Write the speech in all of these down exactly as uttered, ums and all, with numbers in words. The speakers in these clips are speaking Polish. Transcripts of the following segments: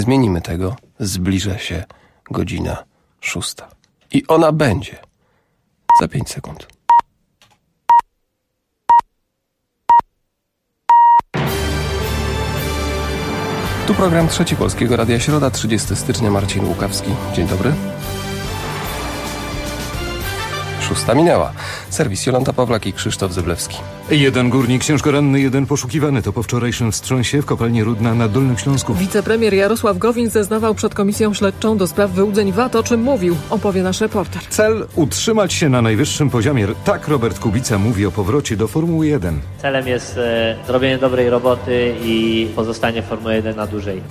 Zmienimy tego. Zbliża się godzina szósta. I ona będzie za pięć sekund. Tu program Trzeci Polskiego Radia Środa, trzydziestego stycznia, Marcin Łukawski. Dzień dobry. Szósta minęła. Serwis Jolanta Pawlak i Krzysztof Zyblewski. Jeden górnik ciężko ranny, jeden poszukiwany. To po wczorajszym wstrząsie w kopalni Rudna na Dolnym Śląsku. Wicepremier Jarosław Gowin zeznawał przed Komisją Śledczą do spraw wyłudzeń V A T. O czym mówił, opowie nasz reporter. Cel utrzymać się na najwyższym poziomie. Tak Robert Kubica mówi o powrocie do Formuły jeden. Celem jest e, zrobienie dobrej roboty i pozostanie w Formule jeden na dłużej.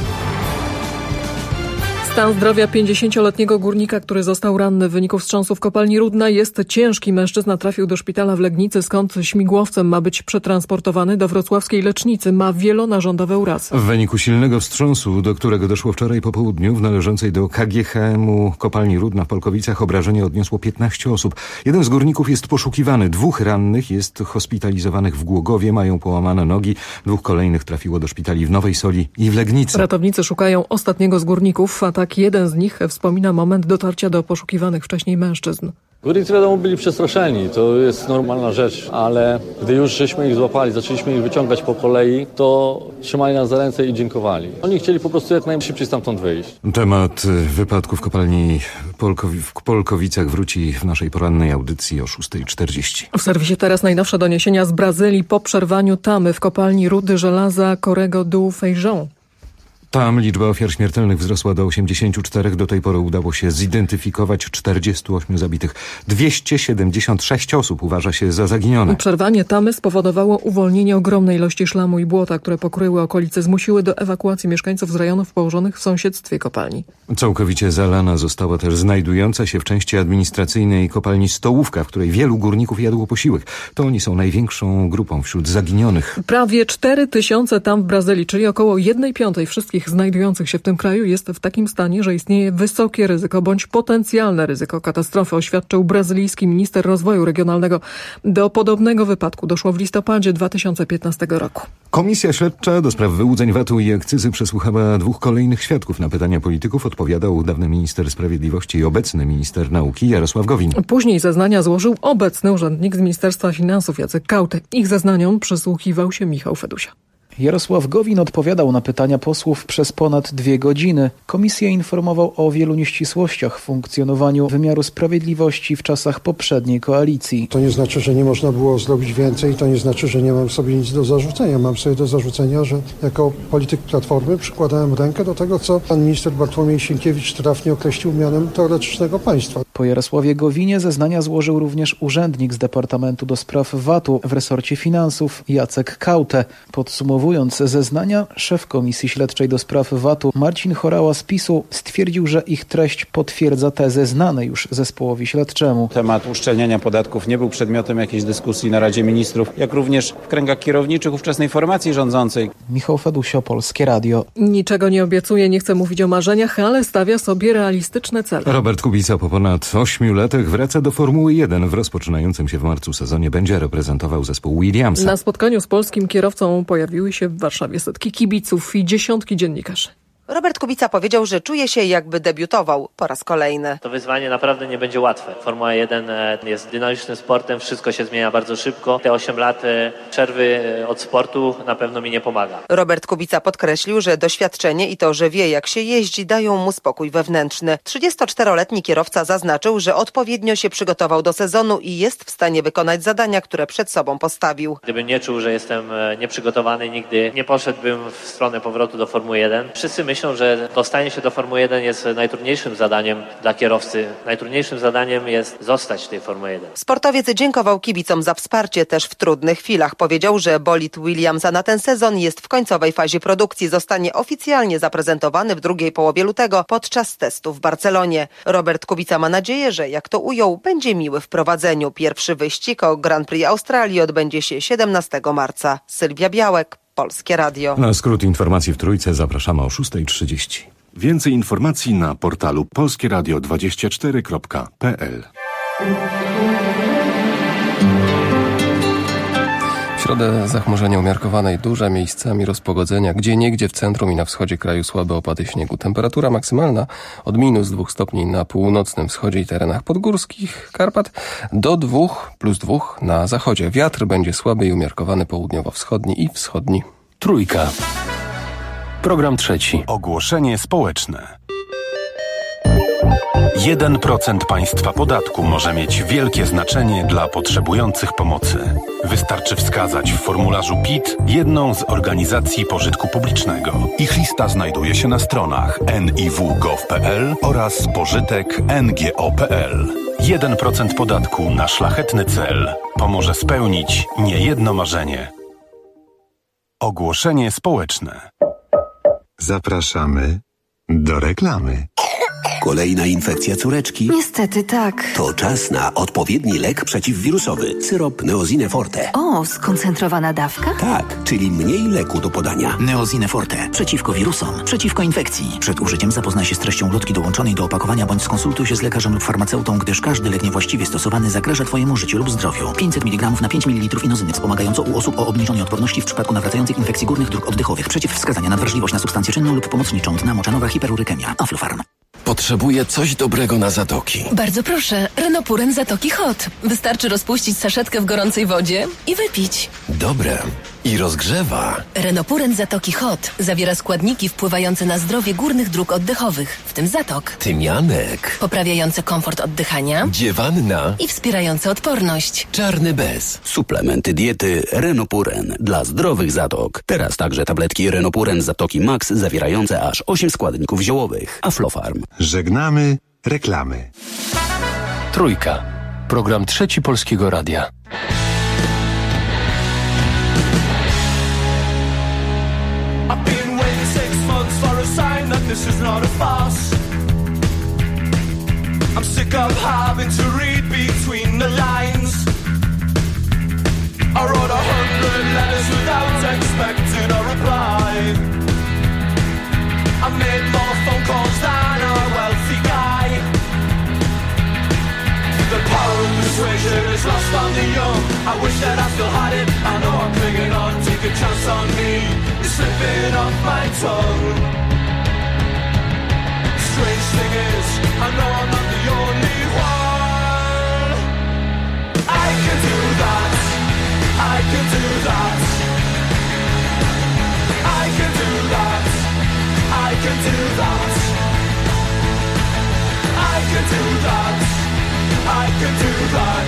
Stan zdrowia pięćdziesięcioletniego górnika, który został ranny w wyniku wstrząsu w kopalni Rudna, jest ciężki. Mężczyzna trafił do szpitala w Legnicy, skąd śmigłowcem ma być przetransportowany do wrocławskiej lecznicy. Ma wielonarządowe urazy. W wyniku silnego wstrząsu, do którego doszło wczoraj po południu, w należącej do K G H M-u kopalni Rudna w Polkowicach obrażenie odniosło piętnaście osób. Jeden z górników jest poszukiwany. Dwóch rannych jest hospitalizowanych w Głogowie, mają połamane nogi. Dwóch kolejnych trafiło do szpitali w Nowej Soli i w Legnicy. Ratownicy szukają ostatniego z górników, a tak jeden z nich wspomina moment dotarcia do poszukiwanych wcześniej mężczyzn. Górnicy wiadomo byli przestraszeni, to jest normalna rzecz, ale gdy już żeśmy ich złapali, zaczęliśmy ich wyciągać po kolei, to trzymali nas za ręce i dziękowali. Oni chcieli po prostu jak najszybciej stamtąd wyjść. Temat wypadku w kopalni Polkowi- w Polkowicach wróci w naszej porannej audycji o szósta czterdzieści. W serwisie teraz najnowsze doniesienia z Brazylii po przerwaniu tamy w kopalni rudy żelaza Corrego do Feijão. Tam liczba ofiar śmiertelnych wzrosła do osiemdziesięciu czterech. Do tej pory udało się zidentyfikować czterdziestu ośmiu zabitych. dwieście siedemdziesiąt sześć osób uważa się za zaginione. Przerwanie tamy spowodowało uwolnienie ogromnej ilości szlamu i błota, które pokryły okolice, zmusiły do ewakuacji mieszkańców z rejonów położonych w sąsiedztwie kopalni. Całkowicie zalana została też znajdująca się w części administracyjnej kopalni Stołówka, w której wielu górników jadło posiłek. To oni są największą grupą wśród zaginionych. Prawie cztery tysiące tam w Brazylii, czyli około jednej piątej wszystkich znajdujących się w tym kraju jest w takim stanie, że istnieje wysokie ryzyko bądź potencjalne ryzyko katastrofy, oświadczył brazylijski minister rozwoju regionalnego. Do podobnego wypadku doszło w listopadzie dwa tysiące piętnastego roku. Komisja śledcza do spraw wyłudzeń V A T-u i akcyzy przesłuchała dwóch kolejnych świadków. Na pytania polityków odpowiadał dawny minister sprawiedliwości i obecny minister nauki Jarosław Gowin. Później zeznania złożył obecny urzędnik z Ministerstwa Finansów Jacek Kauty. Ich zeznaniom przysłuchiwał się Michał Fedusia. Jarosław Gowin odpowiadał na pytania posłów przez ponad dwie godziny. Komisję informował o wielu nieścisłościach w funkcjonowaniu wymiaru sprawiedliwości w czasach poprzedniej koalicji. To nie znaczy, że nie można było zrobić więcej, to nie znaczy, że nie mam sobie nic do zarzucenia. Mam sobie do zarzucenia, że jako polityk Platformy przykładałem rękę do tego, co pan minister Bartłomiej Sienkiewicz trafnie określił mianem teoretycznego państwa. Po Jarosławie Gowinie zeznania złożył również urzędnik z Departamentu do Spraw V A T-u w resorcie finansów Jacek Kautę. Podsumowując zeznania, szef Komisji Śledczej do Spraw V A T-u Marcin Horała z PiS-u stwierdził, że ich treść potwierdza tezy znane już zespołowi śledczemu. Temat uszczelniania podatków nie był przedmiotem jakiejś dyskusji na Radzie Ministrów, jak również w kręgach kierowniczych ówczesnej formacji rządzącej. Michał Fedusio, Polskie Radio. Niczego nie obiecuje, nie chce mówić o marzeniach, ale stawia sobie realistyczne cele. Robert Kubica po ponad ośmiu latach wraca do Formuły jeden. W rozpoczynającym się w marcu sezonie będzie reprezentował zespół Williamsa. Na spotkaniu z polskim kierowcą pojawiły się w Warszawie setki kibiców i dziesiątki dziennikarzy. Robert Kubica powiedział, że czuje się, jakby debiutował po raz kolejny. To wyzwanie naprawdę nie będzie łatwe. Formuła jeden jest dynamicznym sportem, wszystko się zmienia bardzo szybko. Te osiem lat przerwy od sportu na pewno mi nie pomaga. Robert Kubica podkreślił, że doświadczenie i to, że wie jak się jeździ, dają mu spokój wewnętrzny. trzydziestoczteroletni kierowca zaznaczył, że odpowiednio się przygotował do sezonu i jest w stanie wykonać zadania, które przed sobą postawił. Gdybym nie czuł, że jestem nieprzygotowany, nigdy nie poszedłbym w stronę powrotu do Formuły jeden. Wszyscy myślą, że dostanie się do Formuły jeden jest najtrudniejszym zadaniem dla kierowcy. Najtrudniejszym zadaniem jest zostać w tej Formule jeden. Sportowiec dziękował kibicom za wsparcie też w trudnych chwilach. Powiedział, że bolid Williamsa na ten sezon jest w końcowej fazie produkcji. Zostanie oficjalnie zaprezentowany w drugiej połowie lutego podczas testu w Barcelonie. Robert Kubica ma nadzieję, że jak to ujął, będzie miły w prowadzeniu. Pierwszy wyścig o Grand Prix Australii odbędzie się siedemnastego marca. Sylwia Białek, Polskie Radio. Na skrót informacji w Trójce zapraszamy o szósta trzydzieści. Więcej informacji na portalu polskieradio dwadzieścia cztery kropka p l. środę zachmurzenie umiarkowane i duże, miejscami rozpogodzenia, gdzieniegdzie w centrum i na wschodzie kraju słabe opady śniegu. Temperatura maksymalna od minus dwóch stopni na północnym wschodzie i terenach podgórskich Karpat do dwóch plus dwóch na zachodzie. Wiatr będzie słaby i umiarkowany południowo-wschodni i wschodni. Trójka. Program trzeci. Ogłoszenie społeczne. jeden procent państwa podatku może mieć wielkie znaczenie dla potrzebujących pomocy. Wystarczy wskazać w formularzu P I T jedną z organizacji pożytku publicznego. Ich lista znajduje się na stronach en i w kropka gov kropka pe el oraz pożytek kropka en ge o kropka pe el. jeden procent podatku na szlachetny cel pomoże spełnić niejedno marzenie. Ogłoszenie społeczne. Zapraszamy do reklamy. Kolejna infekcja córeczki? Niestety tak. To czas na odpowiedni lek przeciwwirusowy. Syrop Neosine Forte. O, skoncentrowana dawka? Tak, czyli mniej leku do podania. Neosine Forte. Przeciwko wirusom. Przeciwko infekcji. Przed użyciem zapoznaj się z treścią ulotki dołączonej do opakowania bądź skonsultuj się z lekarzem lub farmaceutą, gdyż każdy lek niewłaściwie stosowany zagraża Twojemu życiu lub zdrowiu. pięćset miligramów na pięć mililitrów inozyny wspomagająco u osób o obniżonej odporności w przypadku nawracających infekcji górnych dróg oddechowych. Przeciwwskazania na wrażliwość na substancję czynną lub pomocniczą. Dna moczanowa hiperurykemia. Aflofarm. Potrzebuję coś dobrego na zatoki. Bardzo proszę, Renopuren Zatoki Hot. Wystarczy rozpuścić saszetkę w gorącej wodzie i wypić. Dobre. I rozgrzewa. Renopuren Zatoki Hot zawiera składniki wpływające na zdrowie górnych dróg oddechowych, w tym zatok. Tymianek. Poprawiające komfort oddychania. Dziewanna. I wspierające odporność. Czarny bez. Suplementy diety Renopuren dla zdrowych zatok. Teraz także tabletki Renopuren Zatoki Max zawierające aż osiem składników ziołowych. Aflofarm. Żegnamy reklamy. Trójka. Program trzeci Polskiego Radia. I've been waiting six months for a sign that this is not a farce. I'm sick of having to read between the lines. I wrote a hundred letters without expecting a reply. I made more phone calls than a wealthy guy. The power of persuasion is lost on the young. I wish that I still had it. I know I'm clinging on, take a chance on me. It's slipping off my tongue. Strange thing is, I know I'm not the only one. I can do that. I can do that. I can do that. I can do that. I can do that. I can do that.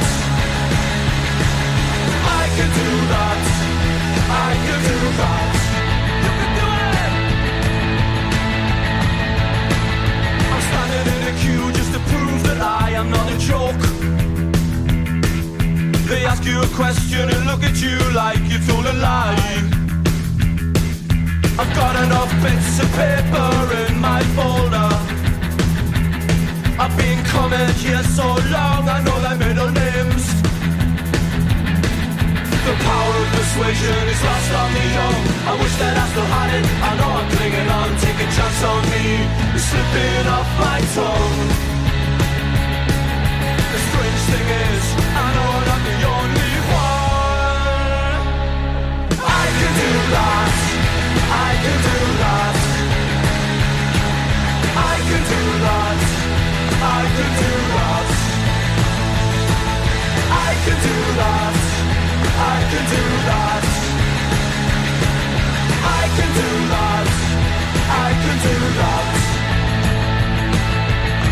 I can do that. I can do that. You can do it. I'm standing in a queue just to prove that I am not a joke. They ask you a question and look at you like you told a lie. I've got enough bits of paper in my folder. I've been coming here so long, I know their middle names. The power of persuasion is lost on the young. I wish that I still had it. I know I'm clinging on, take a chance on me. It's slipping off my tongue. The strange thing is, I know I'm not the only one. I can do that. I can do that. I can do that. I can do that. I can do that. I can do that. I can do that. I can do that.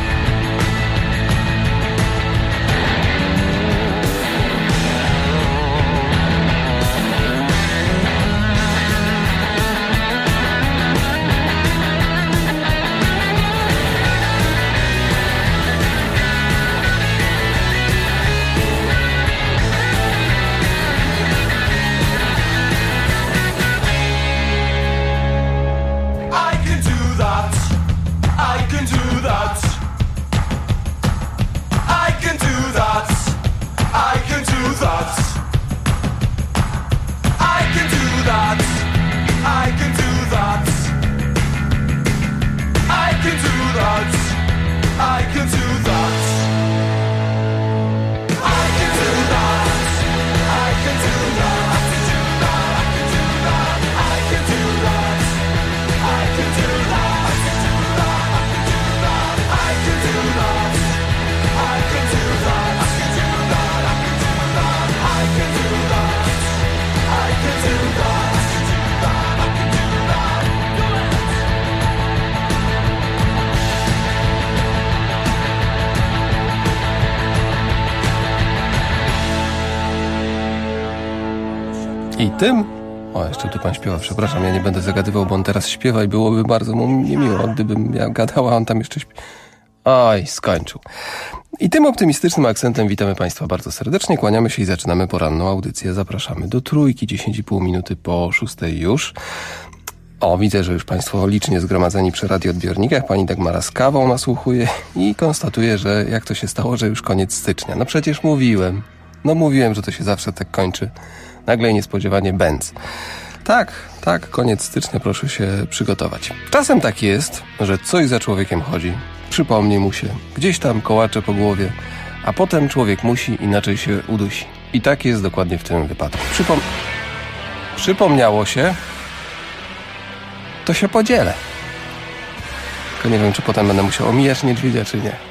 tym... O, jeszcze tu pan śpiewa, przepraszam, ja nie będę zagadywał, bo on teraz śpiewa i byłoby bardzo mu niemiło, gdybym ja gadała, on tam jeszcze śpiewa. Oj, skończył. I tym optymistycznym akcentem witamy Państwa bardzo serdecznie, kłaniamy się i zaczynamy poranną audycję. Zapraszamy do Trójki, dziesięć i pół minuty po szóstej już. O, widzę, że już Państwo licznie zgromadzeni przy radioodbiornikach. Pani Dagmara z kawą nasłuchuje i konstatuje, że jak to się stało, że już koniec stycznia. No przecież mówiłem. No mówiłem, że to się zawsze tak kończy. Nagle i niespodziewanie bęc. Tak, tak, koniec stycznia, proszę się przygotować. Czasem tak jest, że coś za człowiekiem chodzi. Przypomni mu się, gdzieś tam kołacze po głowie, a potem człowiek musi, inaczej się udusi. I tak jest dokładnie w tym wypadku. Przypom... Przypomniało się, to się podzielę. Tylko nie wiem, czy potem będę musiał omijać niedźwiedzia, czy nie.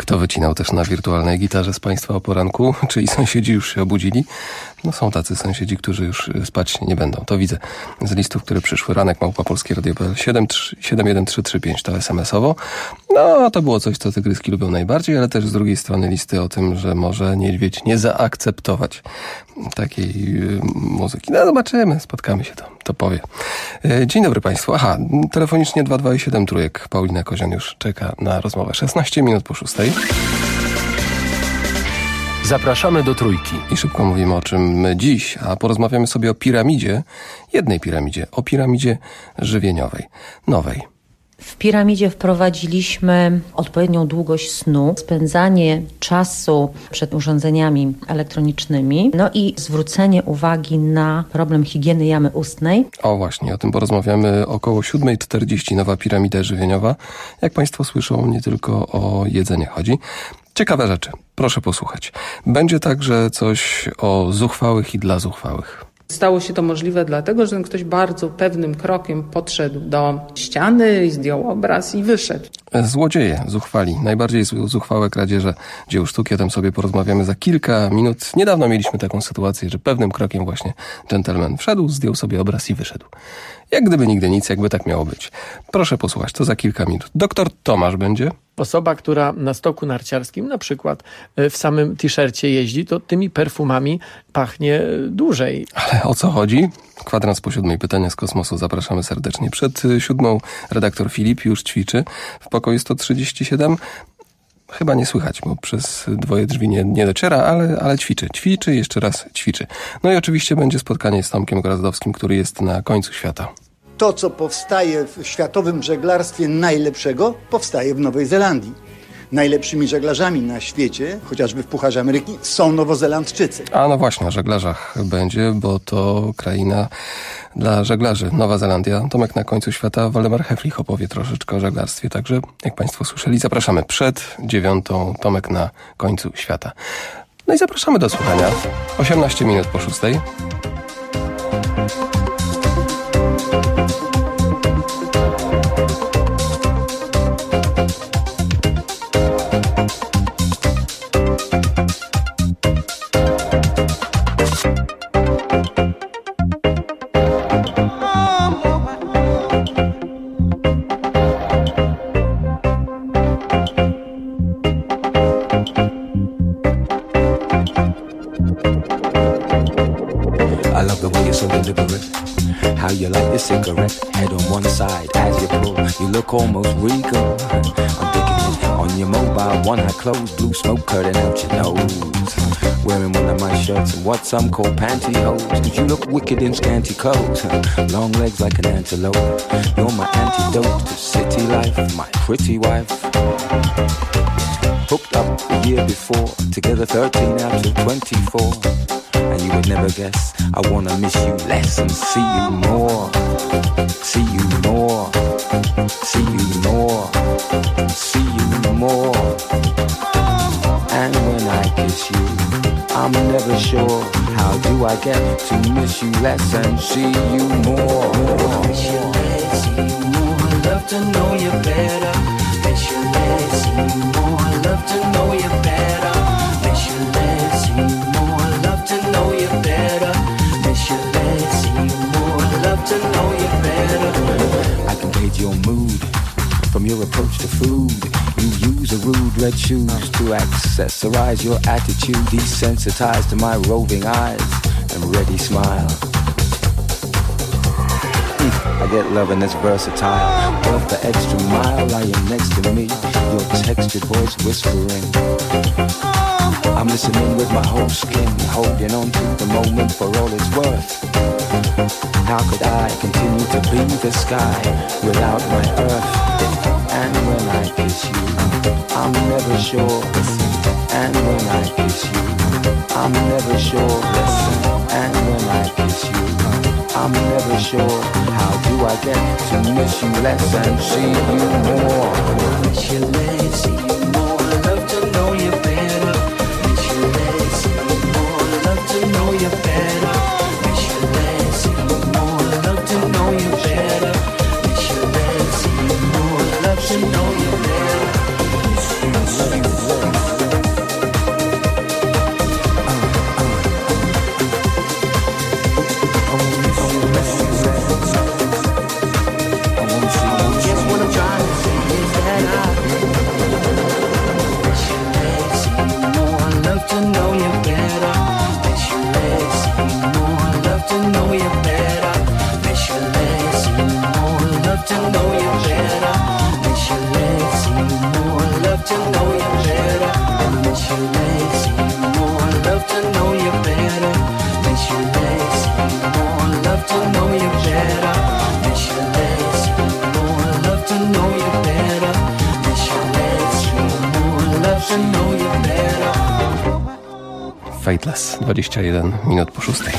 Kto wycinał też na wirtualnej gitarze z Państwa o poranku? Czyli sąsiedzi już się obudzili? No są tacy sąsiedzi, którzy już spać nie będą. To widzę z listów, które przyszły. Ranek małpa polskie radio kropka p l siedem jeden trzy trzy pięć to es em esowo. No to było coś, co tygryski lubią najbardziej, ale też z drugiej strony listy o tym, że może niedźwiedź nie zaakceptować takiej y, muzyki. No zobaczymy, spotkamy się, to, to powie. Y, dzień dobry Państwu. Aha, telefonicznie dwa dwa siedem trójek. Paulina Kozian już czeka na rozmowę. szesnaście minut po szóstej. Zapraszamy do Trójki. I szybko mówimy o czym dziś, a porozmawiamy sobie o piramidzie, jednej piramidzie, o piramidzie żywieniowej, nowej. W piramidzie wprowadziliśmy odpowiednią długość snu, spędzanie czasu przed urządzeniami elektronicznymi, no i zwrócenie uwagi na problem higieny jamy ustnej. O właśnie, o tym porozmawiamy około siódma czterdzieści, nowa piramida żywieniowa. Jak Państwo słyszą, nie tylko o jedzenie chodzi. Ciekawe rzeczy, proszę posłuchać. Będzie także coś o zuchwałych i dla zuchwałych. Stało się to możliwe dlatego, że ktoś bardzo pewnym krokiem podszedł do ściany, zdjął obraz i wyszedł. Złodzieje, zuchwali. Najbardziej zuchwałe kradzieże dzieł sztuki. O tym sobie porozmawiamy za kilka minut. Niedawno mieliśmy taką sytuację, że pewnym krokiem właśnie dżentelmen wszedł, zdjął sobie obraz i wyszedł. Jak gdyby nigdy nic, jakby tak miało być. Proszę posłuchać, to za kilka minut. Doktor Tomasz będzie. Osoba, która na stoku narciarskim na przykład w samym t-shircie jeździ, to tymi perfumami pachnie dłużej. Ale o co chodzi? Kwadrans po siódmej, pytania z kosmosu. Zapraszamy serdecznie. Przed siódmą redaktor Filip już ćwiczy w pokoju sto trzydzieści siedem. Chyba nie słychać, bo przez dwoje drzwi nie, nie dociera, ale, ale ćwiczy. Ćwiczy, jeszcze raz ćwiczy. No i oczywiście będzie spotkanie z Tomkiem Grazdowskim, który jest na końcu świata. To, co powstaje w światowym żeglarstwie najlepszego, powstaje w Nowej Zelandii. Najlepszymi żeglarzami na świecie, chociażby w Pucharze Ameryki, są Nowozelandczycy. A no właśnie, o żeglarzach będzie, bo to kraina dla żeglarzy. Nowa Zelandia. Tomek na końcu świata. Waldemar Heflich opowie troszeczkę o żeglarstwie. Także, jak Państwo słyszeli, zapraszamy przed dziewiątą. Tomek na końcu świata. No i zapraszamy do słuchania. osiemnaście minut po szóstej. How you like the cigarette, head on one side as you pull, you look almost regal. I'm digging it on your mobile, one eye closed, blue smoke curtain out your nose. Wearing one of my shirts and what some call pantyhose, cause you look wicked in scanty clothes. Long legs like an antelope, you're my antidote to city life, my pretty wife. Hooked up the year before, together thirteen out of twenty-four. And you would never guess, I wanna miss you less and see you more. See you more. See you more. See you more. And when I kiss you, I'm never sure, how do I get to miss you less and see you more? Miss you less, see you more, love to know you better. Miss you less, see you more, love to know you better. Miss you less, see you more, love to know you better. Miss you less, see you more, love to know you better. I can gauge your mood from your approach to food. You use a rude red shoes to accessorize your attitude, desensitized to my roving eyes and ready smile. I get loving that's versatile, worth the extra mile, lying next to me, your textured voice whispering. I'm listening with my whole skin, holding on to the moment for all it's worth. How could I continue to be the sky without my earth? And when I kiss you, I'm never sure. And when I kiss you, I'm never sure. And when I kiss you, I'm never sure. How do I get to miss you less and see you more? Miss you less, see you more, love to know you better. Miss you less, see you more, love to know you better. Miss you less, see you more, love to know you better. Miss you less, see you more, love to know you better. Miss you less, Fateless, dwadzieścia jeden minut po szóstej.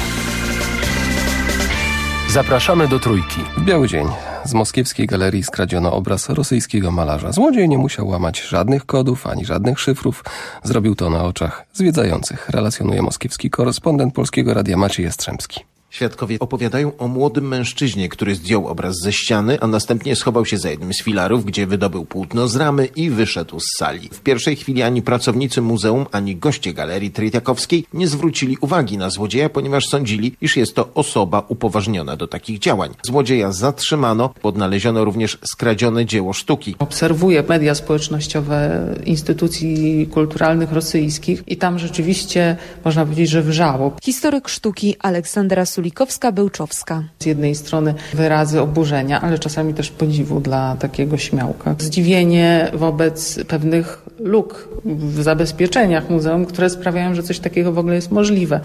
Zapraszamy do Trójki. W biały dzień. Z moskiewskiej galerii skradziono obraz rosyjskiego malarza. Złodziej nie musiał łamać żadnych kodów, ani żadnych szyfrów. Zrobił to na oczach zwiedzających, relacjonuje moskiewski korespondent Polskiego Radia Maciej Jastrzębski. Świadkowie opowiadają o młodym mężczyźnie, który zdjął obraz ze ściany, a następnie schował się za jednym z filarów, gdzie wydobył płótno z ramy i wyszedł z sali. W pierwszej chwili ani pracownicy muzeum, ani goście galerii Trytiakowskiej nie zwrócili uwagi na złodzieja, ponieważ sądzili, iż jest to osoba upoważniona do takich działań. Złodzieja zatrzymano, odnaleziono również skradzione dzieło sztuki. Obserwuję media społecznościowe instytucji kulturalnych rosyjskich i tam rzeczywiście można powiedzieć, że wrzało. Historyk sztuki Aleksandra Sulikowska-Bełczowska. Z jednej strony wyrazy oburzenia, ale czasami też podziwu dla takiego śmiałka. Zdziwienie wobec pewnych luk w zabezpieczeniach muzeum, które sprawiają, że coś takiego w ogóle jest możliwe.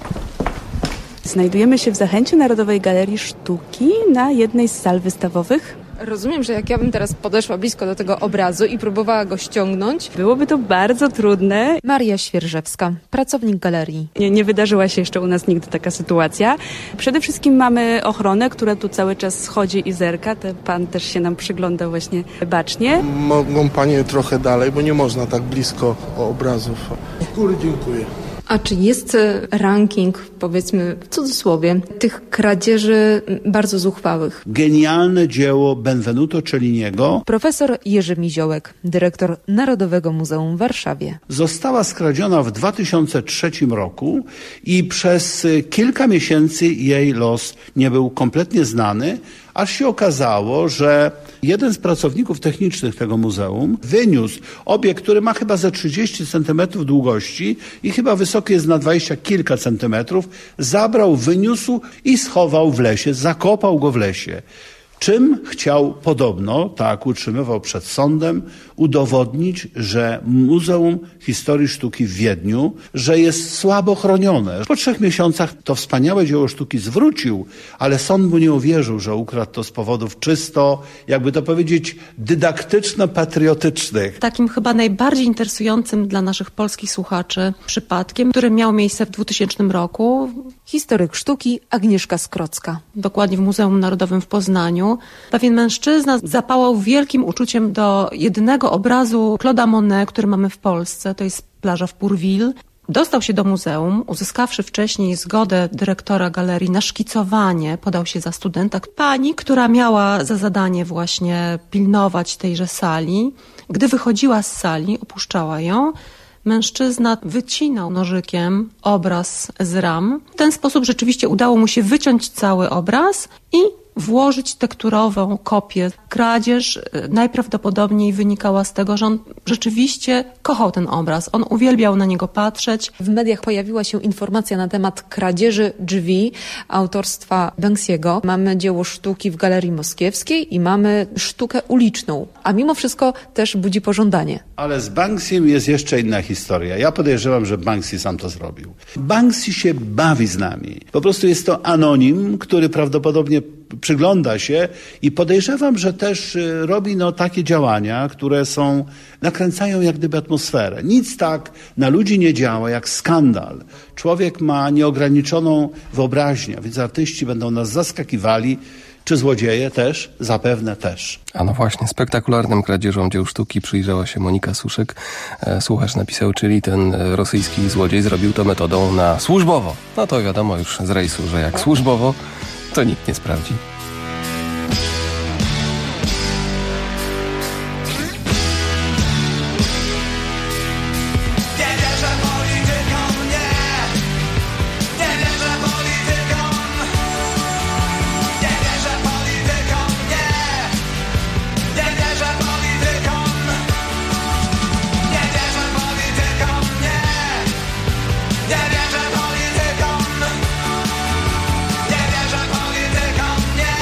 Znajdujemy się w Zachęcie Narodowej Galerii Sztuki na jednej z sal wystawowych. Rozumiem, że jak ja bym teraz podeszła blisko do tego obrazu i próbowała go ściągnąć, byłoby to bardzo trudne. Maria Świerżewska, pracownik galerii. Nie, nie wydarzyła się jeszcze u nas nigdy taka sytuacja. Przede wszystkim mamy ochronę, która tu cały czas schodzi i zerka. Ten pan też się nam przygląda właśnie bacznie. Mogą panie trochę dalej, bo nie można tak blisko obrazów. Z góry dziękuję. A czy jest ranking, powiedzmy w cudzysłowie, tych kradzieży bardzo zuchwałych? Genialne dzieło Benvenuto Celliniego. Profesor Jerzy Miziołek, dyrektor Narodowego Muzeum w Warszawie. Została skradziona w dwa tysiące trzecim roku i przez kilka miesięcy jej los nie był kompletnie znany, aż się okazało, że jeden z pracowników technicznych tego muzeum wyniósł obiekt, który ma chyba ze trzydzieści centymetrów długości i chyba wysoki jest na dwadzieścia kilka centymetrów, zabrał, wyniósł i schował w lesie, zakopał go w lesie. Czym chciał podobno, tak utrzymywał przed sądem, udowodnić, że Muzeum Historii Sztuki w Wiedniu, że jest słabo chronione. Po trzech miesiącach to wspaniałe dzieło sztuki zwrócił, ale sąd mu nie uwierzył, że ukradł to z powodów czysto, jakby to powiedzieć, dydaktyczno-patriotycznych. Takim chyba najbardziej interesującym dla naszych polskich słuchaczy przypadkiem, który miał miejsce w dwutysięcznym roku. Historyk sztuki Agnieszka Skrocka. Dokładnie w Muzeum Narodowym w Poznaniu. Pewien mężczyzna zapałał wielkim uczuciem do jedynego obrazu Claude'a Monet, który mamy w Polsce. To jest plaża w Pourville. Dostał się do muzeum, uzyskawszy wcześniej zgodę dyrektora galerii na szkicowanie, podał się za studenta. Pani, która miała za zadanie właśnie pilnować tejże sali, gdy wychodziła z sali, opuszczała ją, mężczyzna wycinał nożykiem obraz z ram. W ten sposób rzeczywiście udało mu się wyciąć cały obraz i włożyć tekturową kopię. Kradzież najprawdopodobniej wynikała z tego, że on rzeczywiście kochał ten obraz. On uwielbiał na niego patrzeć. W mediach pojawiła się informacja na temat kradzieży drzwi autorstwa Banksy'ego. Mamy dzieło sztuki w Galerii Moskiewskiej i mamy sztukę uliczną. A mimo wszystko też budzi pożądanie. Ale z Banksym jest jeszcze inna historia. Ja podejrzewam, że Banksy sam to zrobił. Banksy się bawi z nami. Po prostu jest to anonim, który prawdopodobnie przygląda się i podejrzewam, że też robi no, takie działania, które są, nakręcają jak gdyby atmosferę. Nic tak na ludzi nie działa jak skandal. Człowiek ma nieograniczoną wyobraźnię, więc artyści będą nas zaskakiwali. Czy złodzieje też? Zapewne też. A no właśnie, spektakularnym kradzieżom dzieł sztuki przyjrzała się Monika Suszek. Słuchacz napisał, czyli ten rosyjski złodziej zrobił to metodą na służbowo. No to wiadomo już z rejsu, że jak służbowo, to nikt nie sprawdzi. Nie wierzę politykom, nie.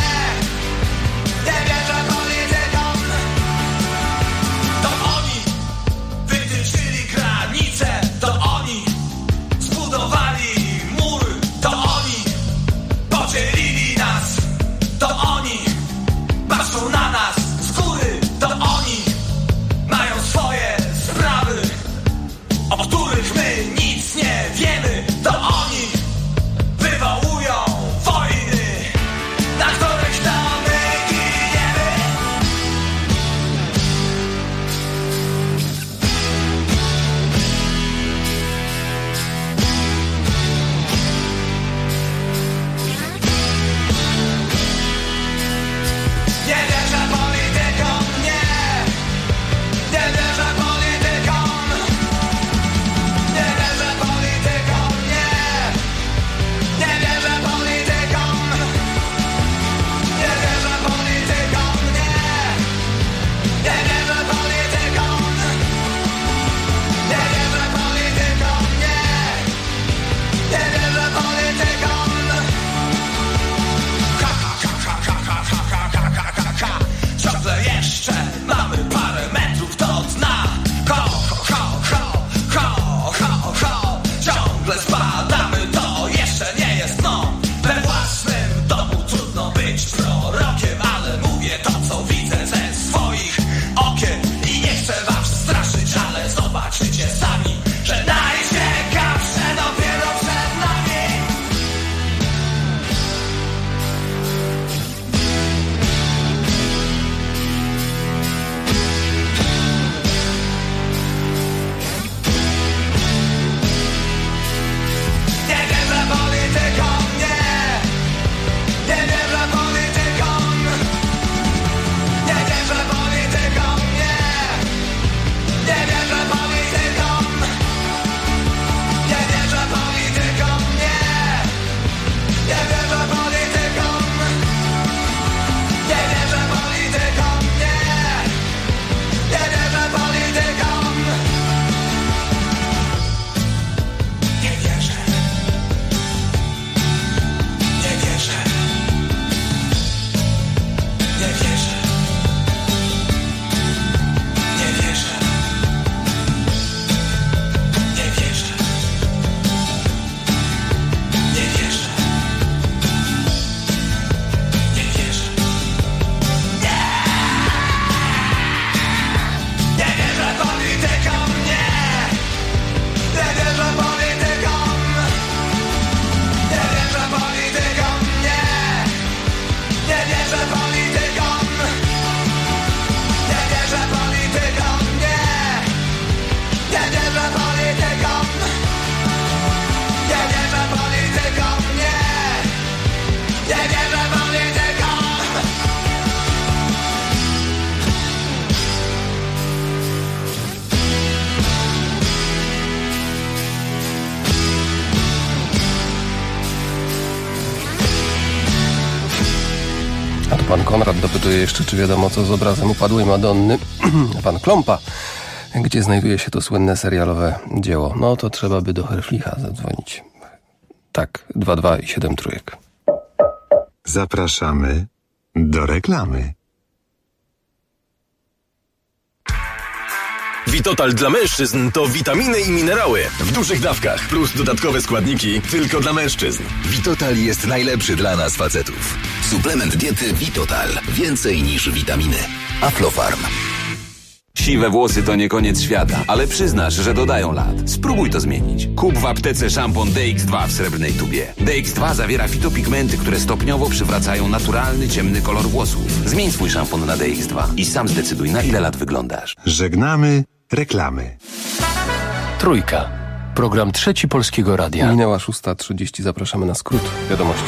Pan Konrad dopytuje jeszcze, czy wiadomo co z obrazem upadłej Madonny. Pan Klompa, gdzie znajduje się to słynne serialowe dzieło. No to trzeba by do Herflicha zadzwonić. Tak, dwa dwa i siedem trójek. Zapraszamy do reklamy. Vitotal dla mężczyzn to witaminy i minerały w dużych dawkach, plus dodatkowe składniki tylko dla mężczyzn. Vitotal jest najlepszy dla nas facetów. Suplement diety Vitotal. Więcej niż witaminy. Aflofarm. Siwe włosy to nie koniec świata, ale przyznasz, że dodają lat. Spróbuj to zmienić. Kup w aptece szampon D X dwa w srebrnej tubie. D X dwa zawiera fitopigmenty, które stopniowo przywracają naturalny, ciemny kolor włosów. Zmień swój szampon na D X dwa i sam zdecyduj, na ile lat wyglądasz. Żegnamy reklamy. Trójka. Program Trzeci Polskiego Radia. Minęła szósta trzydzieści. Zapraszamy na skrót wiadomości.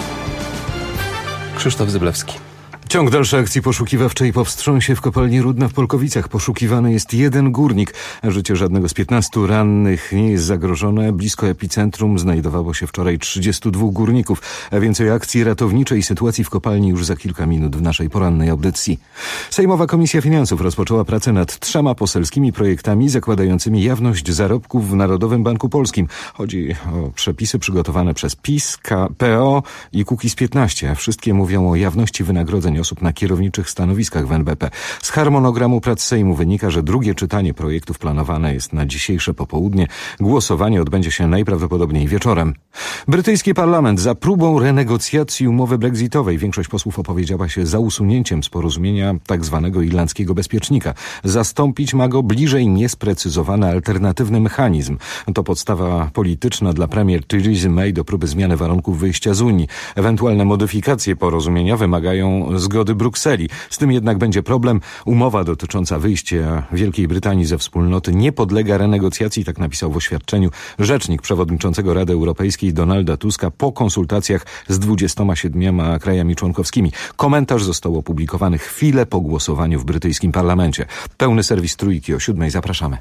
Krzysztof Zyblewski. Ciąg dalszej akcji poszukiwawczej po wstrząsie w kopalni Rudna w Polkowicach. Poszukiwany jest jeden górnik. Życie żadnego z piętnastu rannych nie jest zagrożone. Blisko epicentrum znajdowało się wczoraj trzydziestu dwóch górników. A więcej akcji ratowniczej i sytuacji w kopalni już za kilka minut w naszej porannej audycji. Sejmowa Komisja Finansów rozpoczęła pracę nad trzema poselskimi projektami zakładającymi jawność zarobków w Narodowym Banku Polskim. Chodzi o przepisy przygotowane przez PiS, P O i Kukiz piętnaście. Wszystkie mówią o jawności wynagrodzeń osób na kierowniczych stanowiskach w N B P. Z harmonogramu prac Sejmu wynika, że drugie czytanie projektów planowane jest na dzisiejsze popołudnie. Głosowanie odbędzie się najprawdopodobniej wieczorem. Brytyjski parlament za próbą renegocjacji umowy brexitowej. Większość posłów opowiedziała się za usunięciem z porozumienia tak zwanego irlandzkiego bezpiecznika. Zastąpić ma go bliżej niesprecyzowany alternatywny mechanizm. To podstawa polityczna dla premier Theresa May do próby zmiany warunków wyjścia z Unii. Ewentualne modyfikacje porozumienia wymagają zgody Brukseli. Z tym jednak będzie problem. Umowa dotycząca wyjścia Wielkiej Brytanii ze wspólnoty nie podlega renegocjacji, tak napisał w oświadczeniu rzecznik przewodniczącego Rady Europejskiej Donalda Tuska po konsultacjach z dwudziestoma siedmioma krajami członkowskimi. Komentarz został opublikowany chwilę po głosowaniu w brytyjskim parlamencie. Pełny serwis Trójki o siódmej. Zapraszamy.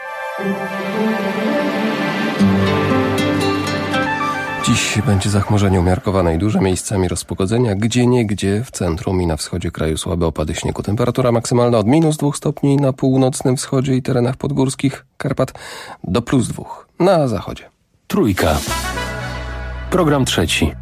Dziś będzie zachmurzenie umiarkowane i duże, miejscami rozpogodzenia, gdzieniegdzie w centrum i na wschodzie kraju słabe opady śniegu. Temperatura maksymalna od minus dwóch stopni na północnym wschodzie i terenach podgórskich Karpat do plus dwóch na zachodzie. Trójka. Program trzeci.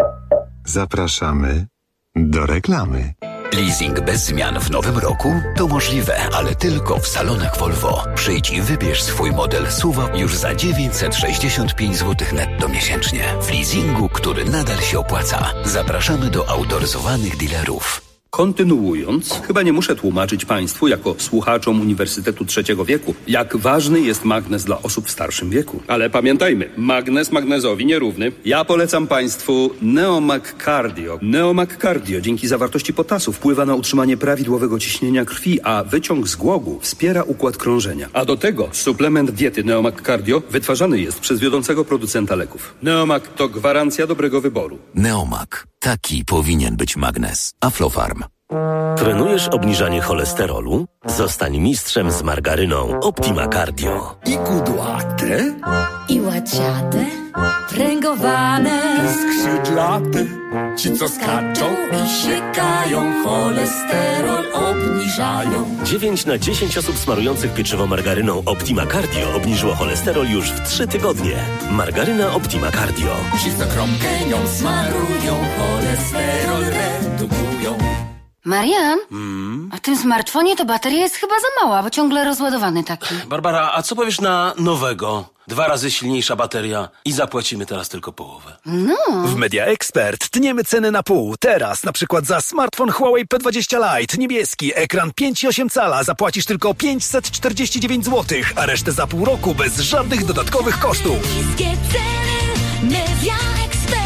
Zapraszamy do reklamy. Leasing bez zmian w nowym roku? To możliwe, ale tylko w salonach Volvo. Przyjdź i wybierz swój model S U V już za dziewięćset sześćdziesiąt pięć złotych netto miesięcznie. W leasingu, który nadal się opłaca. Zapraszamy do autoryzowanych dealerów. Kontynuując, chyba nie muszę tłumaczyć Państwu, jako słuchaczom Uniwersytetu Trzeciego Wieku, jak ważny jest magnez dla osób w starszym wieku. Ale pamiętajmy, magnez magnezowi nierówny. Ja polecam Państwu Neomag Cardio. Neomag Cardio dzięki zawartości potasu wpływa na utrzymanie prawidłowego ciśnienia krwi, a wyciąg z głogu wspiera układ krążenia. A do tego suplement diety Neomag Cardio wytwarzany jest przez wiodącego producenta leków. Neomag to gwarancja dobrego wyboru. Neomag. Taki powinien być magnez. Aflofarm. Trenujesz obniżanie cholesterolu? Zostań mistrzem z margaryną Optima Cardio. I kudłate, i łaciate, pręgowane, i skrzydlate, ci co skaczą i siekają, cholesterol obniżają. dziewięć na dziesięć osób smarujących pieczywo margaryną Optima Cardio obniżyło cholesterol już w trzy tygodnie. Margaryna Optima Cardio. Ci co kromkę nią smarują, cholesterol redukują. Marian, Mm. a w tym smartfonie to bateria jest chyba za mała, bo ciągle rozładowany taki. Barbara, a co powiesz na nowego? Dwa razy silniejsza bateria i zapłacimy teraz tylko połowę. No. W Media Expert tniemy ceny na pół. Teraz na przykład za smartfon Huawei P dwadzieścia Lite niebieski, ekran pięć i osiem cala zapłacisz tylko pięćset czterdzieści dziewięć złotych, a resztę za pół roku bez żadnych dodatkowych kosztów. Niskie ceny, Media Expert.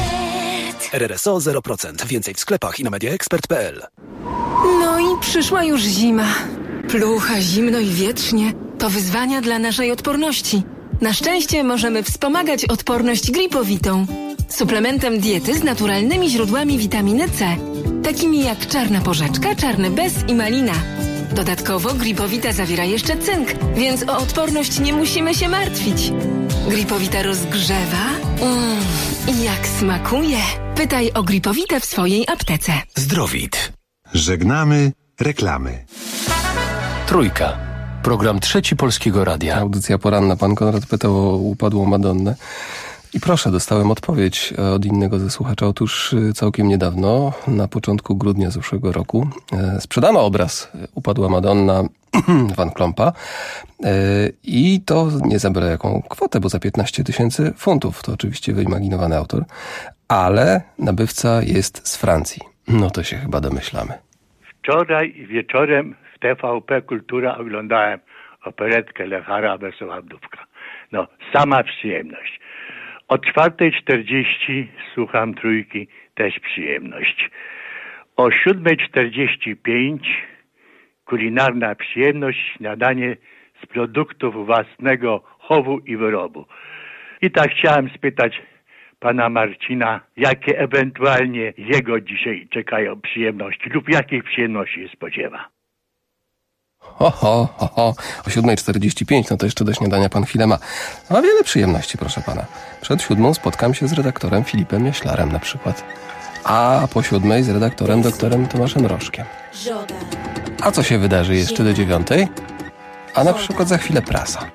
R R S O zero procent. Więcej w sklepach i na mediaexpert kropka p l. No i przyszła już zima. Plucha, zimno i wietrznie. To wyzwania dla naszej odporności. Na szczęście możemy wspomagać odporność gripowitą. Suplementem diety z naturalnymi źródłami witaminy C. Takimi jak czarna porzeczka, czarny bez i malina. Dodatkowo gripowita zawiera jeszcze cynk, więc o odporność nie musimy się martwić. Gripowita rozgrzewa, Mmm, jak smakuje! Pytaj o Gripowite w swojej aptece. Zdrowit. Żegnamy reklamy. Trójka. Program Trzeci Polskiego Radia. Audycja poranna. Pan Konrad pytał o upadłą Madonnę. I proszę, dostałem odpowiedź od innego ze słuchacza. Otóż całkiem niedawno, na początku grudnia zeszłego roku, sprzedano obraz Upadła Madonna Van Klompa i to nie za byle jaką kwotę, bo za piętnaście tysięcy funtów. To oczywiście wyimaginowany autor, ale nabywca jest z Francji. No to się chyba domyślamy. Wczoraj wieczorem w T V P Kultura oglądałem operetkę Lechara Wesoła Wdówka. No, sama przyjemność. O czwartej czterdzieści słucham Trójki, też przyjemność. O siódmej czterdzieści pięć kulinarna przyjemność, śniadanie z produktów własnego chowu i wyrobu. I tak chciałem spytać pana Marcina, jakie ewentualnie jego dzisiaj czekają przyjemności lub jakich przyjemności się spodziewa. Ho, ho, ho, ho. O siódmej czterdzieści pięć, no to jeszcze do śniadania pan chwilę ma. Ma wiele przyjemności, proszę pana. Przed siódmą spotkam się z redaktorem Filipem Mieślarem na przykład. A po siódmej z redaktorem doktorem Tomaszem Rożkiem. A co się wydarzy jeszcze do dziewiątej? A na przykład za chwilę prasa.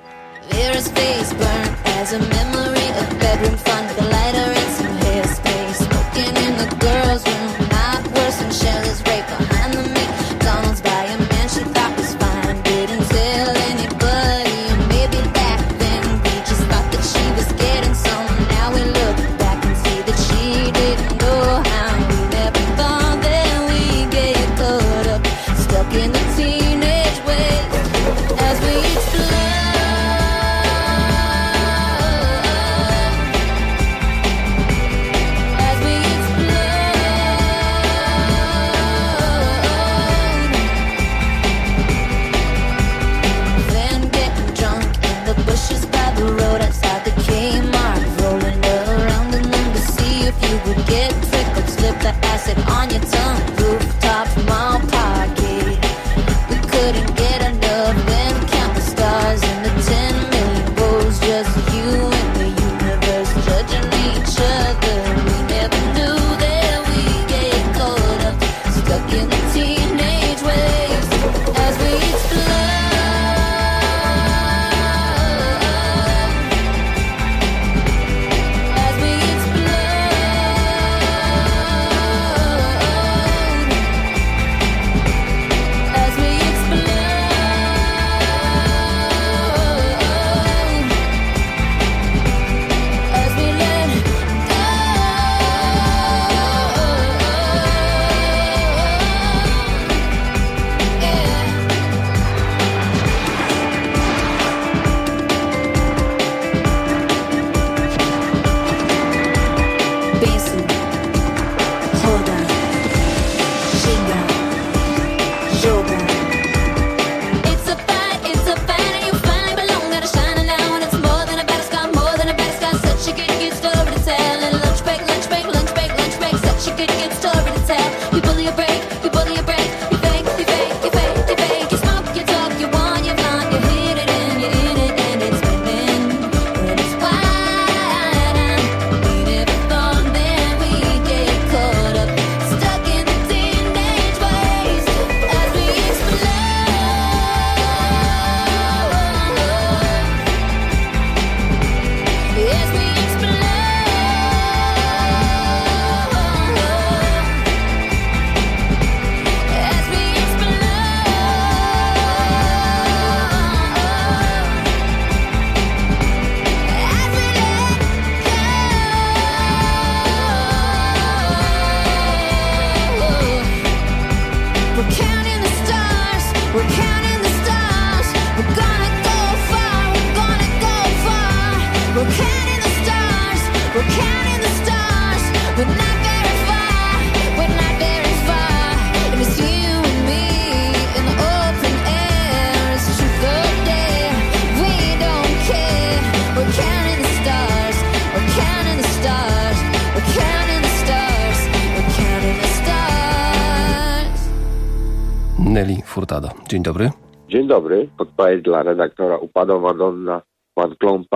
Nelly Furtado. Dzień dobry. Dzień dobry. Podpowiedź dla redaktora Upadła Madonna Van Klompa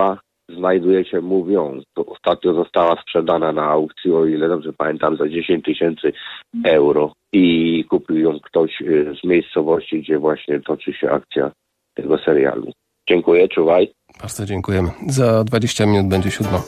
znajduje się mu wiąz. To ostatnio została sprzedana na aukcji, o ile dobrze pamiętam, za dziesięć tysięcy euro i kupił ją ktoś z miejscowości, gdzie właśnie toczy się akcja tego serialu. Dziękuję, czuwaj. Bardzo dziękujemy. Za dwadzieścia minut będzie siódma.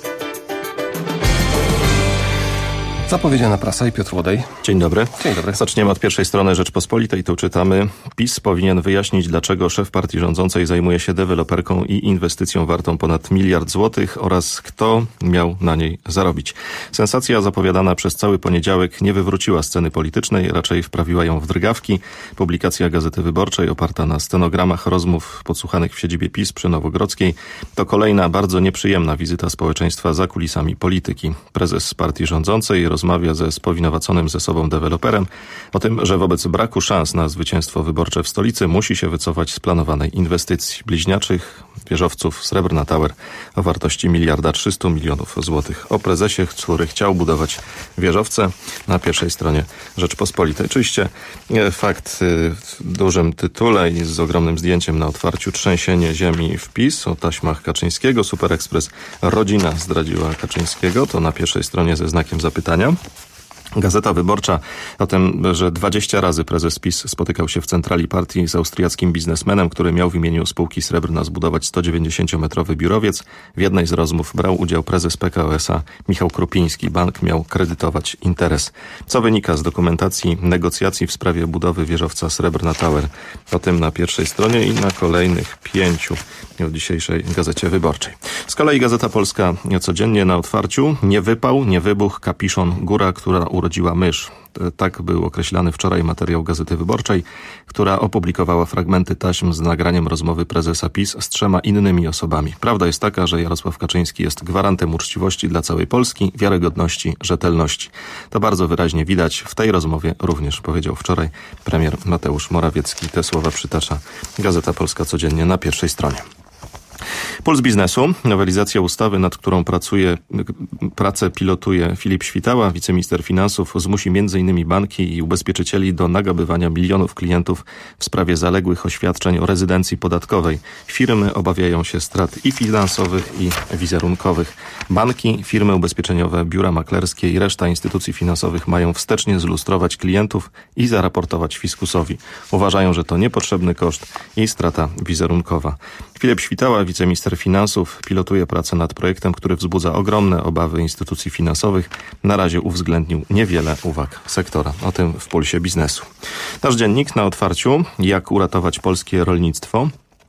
Zapowiedziana prasa i Piotr Łodej. Dzień dobry. Dzień dobry. Zaczniemy od pierwszej strony Rzeczpospolitej. Tu czytamy: PiS powinien wyjaśnić, dlaczego szef partii rządzącej zajmuje się deweloperką i inwestycją wartą ponad miliard złotych oraz kto miał na niej zarobić. Sensacja zapowiadana przez cały poniedziałek nie wywróciła sceny politycznej, raczej wprawiła ją w drgawki. Publikacja Gazety Wyborczej oparta na stenogramach rozmów podsłuchanych w siedzibie PiS przy Nowogrodzkiej to kolejna bardzo nieprzyjemna wizyta społeczeństwa za kulisami polityki. Prezes partii rządzącej rozmawia ze spowinowaconym ze sobą deweloperem o tym, że wobec braku szans na zwycięstwo wyborcze w stolicy musi się wycofać z planowanej inwestycji bliźniaczych wieżowców Srebrna Tower o wartości miliarda trzystu milionów złotych. O prezesie, który chciał budować wieżowce, na pierwszej stronie Rzeczpospolitej. Oczywiście fakt w dużym tytule i z ogromnym zdjęciem na otwarciu: trzęsienie ziemi w PiS o taśmach Kaczyńskiego. Super Express: rodzina zdradziła Kaczyńskiego. To na pierwszej stronie ze znakiem zapytania. Gazeta Wyborcza o tym, że dwadzieścia razy prezes PiS spotykał się w centrali partii z austriackim biznesmenem, który miał w imieniu spółki Srebrna zbudować sto dziewięćdziesięciometrowy biurowiec. W jednej z rozmów brał udział prezes P K O S A Michał Krupiński. Bank miał kredytować interes. Co wynika z dokumentacji negocjacji w sprawie budowy wieżowca Srebrna Tower? O tym na pierwszej stronie i na kolejnych pięciu w dzisiejszej Gazecie Wyborczej. Z kolei Gazeta Polska codziennie na otwarciu: nie wypał, nie wybuch, kapiszon, góra, która urodziła mysz. Tak był określany wczoraj materiał Gazety Wyborczej, która opublikowała fragmenty taśm z nagraniem rozmowy prezesa PiS z trzema innymi osobami. Prawda jest taka, że Jarosław Kaczyński jest gwarantem uczciwości dla całej Polski, wiarygodności, rzetelności. To bardzo wyraźnie widać w tej rozmowie również, powiedział wczoraj premier Mateusz Morawiecki. Te słowa przytacza Gazeta Polska codziennie na pierwszej stronie. Puls biznesu. Nowelizacja ustawy, nad którą pracuje, pracę pilotuje Filip Świtała, wiceminister finansów, zmusi między innymi banki i ubezpieczycieli do nagabywania milionów klientów w sprawie zaległych oświadczeń o rezydencji podatkowej. Firmy obawiają się strat i finansowych, i wizerunkowych. Banki, firmy ubezpieczeniowe, biura maklerskie i reszta instytucji finansowych mają wstecznie zlustrować klientów i zaraportować fiskusowi. Uważają, że to niepotrzebny koszt i strata wizerunkowa. Filip Świtała, wiceminister finansów, pilotuje pracę nad projektem, który wzbudza ogromne obawy instytucji finansowych. Na razie uwzględnił niewiele uwag sektora. O tym w Pulsie Biznesu. Nasz dziennik na otwarciu: jak uratować polskie rolnictwo.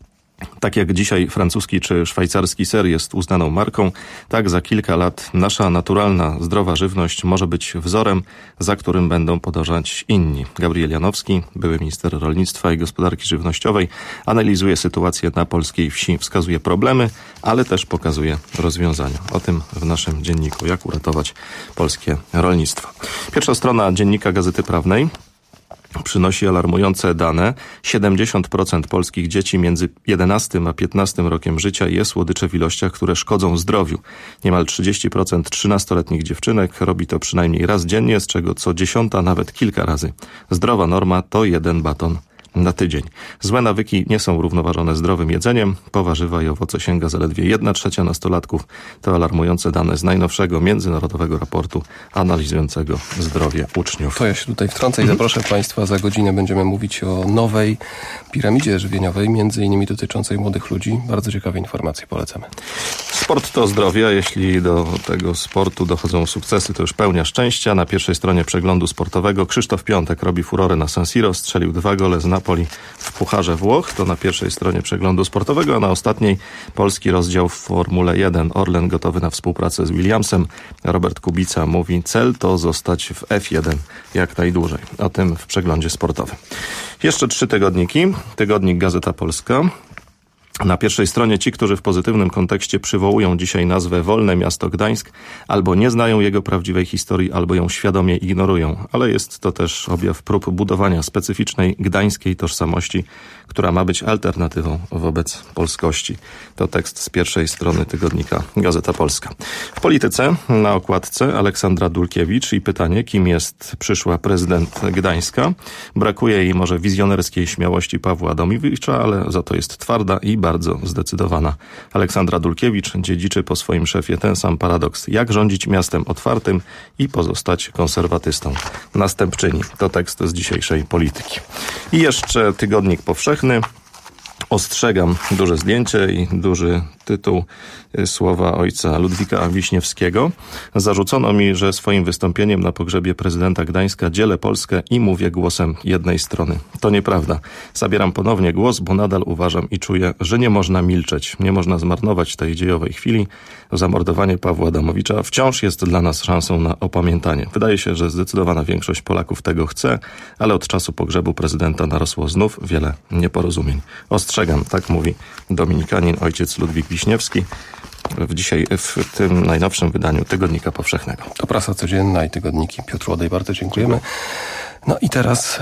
Tak jak dzisiaj francuski czy szwajcarski ser jest uznaną marką, tak za kilka lat nasza naturalna, zdrowa żywność może być wzorem, za którym będą podążać inni. Gabriel Janowski, były minister rolnictwa i gospodarki żywnościowej, analizuje sytuację na polskiej wsi, wskazuje problemy, ale też pokazuje rozwiązania. O tym w naszym dzienniku: jak uratować polskie rolnictwo. Pierwsza strona dziennika Gazety Prawnej przynosi alarmujące dane. siedemdziesiąt procent polskich dzieci między jedenastym a piętnastym rokiem życia je słodycze w ilościach, które szkodzą zdrowiu. Niemal trzydzieści procent trzynastoletnich dziewczynek robi to przynajmniej raz dziennie, z czego co dziesiąta nawet kilka razy. Zdrowa norma to jeden baton na tydzień. Złe nawyki nie są równoważone zdrowym jedzeniem. Po warzywa i owoce sięga zaledwie jedna trzecia nastolatków. To alarmujące dane z najnowszego międzynarodowego raportu analizującego zdrowie uczniów. To ja się tutaj wtrącę i zaproszę Państwa. Za godzinę będziemy mówić o nowej piramidzie żywieniowej, między innymi dotyczącej młodych ludzi. Bardzo ciekawe informacje polecamy. Sport to zdrowie, a jeśli do tego sportu dochodzą sukcesy, to już pełnia szczęścia. Na pierwszej stronie przeglądu sportowego Krzysztof Piątek robi furorę na San Siro, strzelił dwa gole z Napoli w Pucharze Włoch. To na pierwszej stronie przeglądu sportowego, a na ostatniej polski rozdział w Formule jeden. Orlen gotowy na współpracę z Williamsem. Robert Kubica mówi: cel to zostać w F jeden jak najdłużej. O tym w przeglądzie sportowym. Jeszcze trzy tygodniki. Tygodnik Gazeta Polska. Na pierwszej stronie ci, którzy w pozytywnym kontekście przywołują dzisiaj nazwę Wolne Miasto Gdańsk, albo nie znają jego prawdziwej historii, albo ją świadomie ignorują. Ale jest to też objaw prób budowania specyficznej gdańskiej tożsamości, która ma być alternatywą wobec polskości. To tekst z pierwszej strony tygodnika Gazeta Polska. W polityce na okładce Aleksandra Dulkiewicz i pytanie, kim jest przyszła prezydent Gdańska. Brakuje jej może wizjonerskiej śmiałości Pawła Adamowicza, ale za to jest twarda i bardzo zdecydowana. Aleksandra Dulkiewicz dziedziczy po swoim szefie ten sam paradoks. Jak rządzić miastem otwartym i pozostać konserwatystą? Następczyni. To tekst z dzisiejszej Polityki. I jeszcze Tygodnik Powszechny. Ostrzegam, duże zdjęcie i duży tytuł, słowa ojca Ludwika Wiśniewskiego. Zarzucono mi, że swoim wystąpieniem na pogrzebie prezydenta Gdańska dzielę Polskę i mówię głosem jednej strony. To nieprawda. Zabieram ponownie głos, bo nadal uważam i czuję, że nie można milczeć. Nie można zmarnować tej dziejowej chwili. Zamordowanie Pawła Adamowicza wciąż jest dla nas szansą na opamiętanie. Wydaje się, że zdecydowana większość Polaków tego chce, ale od czasu pogrzebu prezydenta narosło znów wiele nieporozumień. Ostrzegam, tak mówi dominikanin ojciec Ludwik Wiśniewski w dzisiaj w tym najnowszym wydaniu Tygodnika Powszechnego. To Prasa Codzienna i Tygodniki. Piotr Łodej, bardzo dziękujemy. No i teraz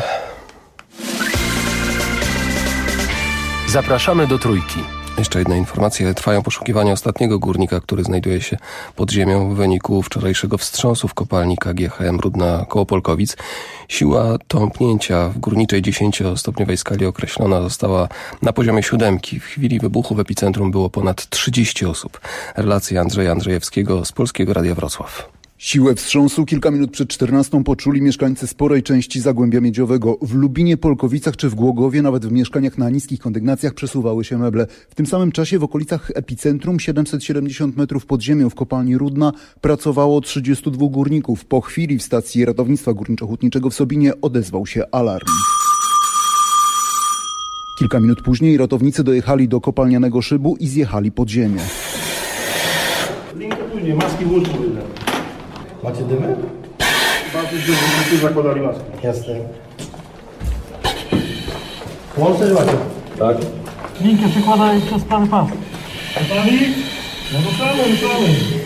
zapraszamy do Trójki. Jeszcze jedna informacja. Trwają poszukiwania ostatniego górnika, który znajduje się pod ziemią w wyniku wczorajszego wstrząsu w kopalni K G H M Rudna koło Polkowic. Siła tąpnięcia w górniczej dziesięciostopniowej skali określona została na poziomie siódemki. W chwili wybuchu w epicentrum było ponad trzydzieści osób. Relacja Andrzeja Andrzejewskiego z Polskiego Radia Wrocław. Siłę wstrząsu kilka minut przed czternastą poczuli mieszkańcy sporej części Zagłębia Miedziowego. W Lubinie, Polkowicach czy w Głogowie nawet w mieszkaniach na niskich kondygnacjach przesuwały się meble. W tym samym czasie w okolicach epicentrum, siedemset siedemdziesiąt metrów pod ziemią w kopalni Rudna, pracowało trzydziestu dwóch górników. Po chwili w stacji ratownictwa górniczo-hutniczego w Sobinie odezwał się alarm. Kilka minut później ratownicy dojechali do kopalnianego szybu i zjechali pod ziemię. Linkę później, maski w łóżku. Macie dymy? Bardzo dużo, tu zakładali maski. Jasne. Łące macie? Tak. Linkę przykładaj przez prawy pas. Gotowi? No ruszamy, ruszamy.